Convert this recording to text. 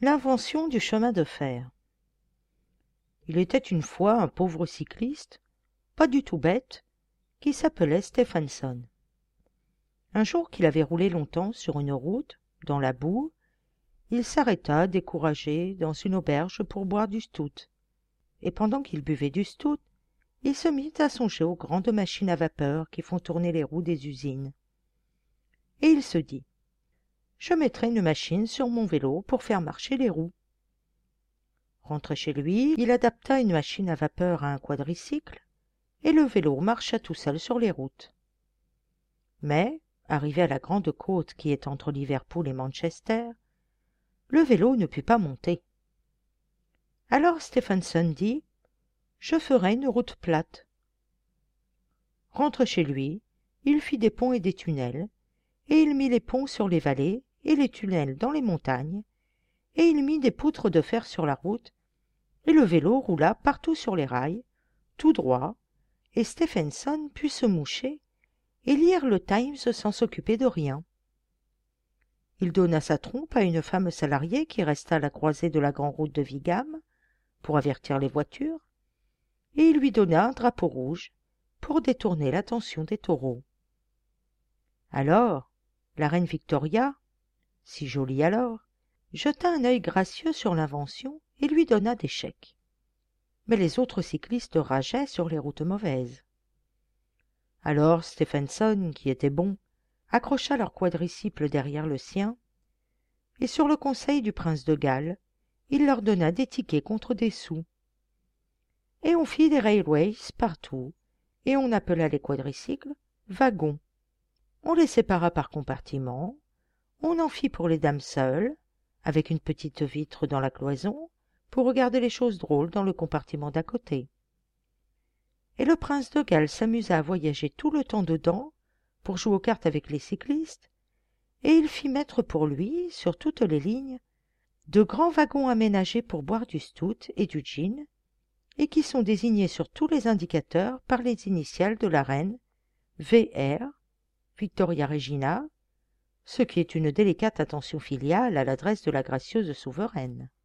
L'invention du chemin de fer. Il était une fois un pauvre cycliste, pas du tout bête, qui s'appelait Stephenson. Un jour qu'il avait roulé longtemps sur une route, dans la boue, il s'arrêta, découragé, dans une auberge pour boire du stout. Et pendant qu'il buvait du stout, il se mit à songer aux grandes machines à vapeur qui font tourner les roues des usines. Et il se dit « Je mettrai une machine sur mon vélo pour faire marcher les roues. » Rentré chez lui, il adapta une machine à vapeur à un quadricycle, et le vélo marcha tout seul sur les routes. Mais, arrivé à la grande côte qui est entre Liverpool et Manchester, le vélo ne put pas monter. Alors Stephenson dit « Je ferai une route plate. » Rentré chez lui, il fit des ponts et des tunnels, et il mit les ponts sur les vallées et les tunnels dans les montagnes, et il mit des poutres de fer sur la route, et le vélo roula partout sur les rails, tout droit, et Stephenson put se moucher et lire le Times sans s'occuper de rien. Il donna sa trompe à une femme salariée qui resta à la croisée de la grande route de Wigham pour avertir les voitures, et il lui donna un drapeau rouge pour détourner l'attention des taureaux. Alors, la reine Victoria, si jolie alors, jeta un œil gracieux sur l'invention et lui donna des chèques. Mais les autres cyclistes rageaient sur les routes mauvaises. Alors Stephenson, qui était bon, accrocha leur quadricycle derrière le sien, et sur le conseil du prince de Galles, il leur donna des tickets contre des sous. Et on fit des railways partout, et on appela les quadricycles wagons. On les sépara par compartiments, on en fit pour les dames seules, avec une petite vitre dans la cloison, pour regarder les choses drôles dans le compartiment d'à côté. Et le prince de Galles s'amusa à voyager tout le temps dedans, pour jouer aux cartes avec les cyclistes, et il fit mettre pour lui, sur toutes les lignes, de grands wagons aménagés pour boire du stout et du gin, et qui sont désignés sur tous les indicateurs par les initiales de la reine, VR, Victoria Regina, ce qui est une délicate attention filiale à l'adresse de la gracieuse souveraine.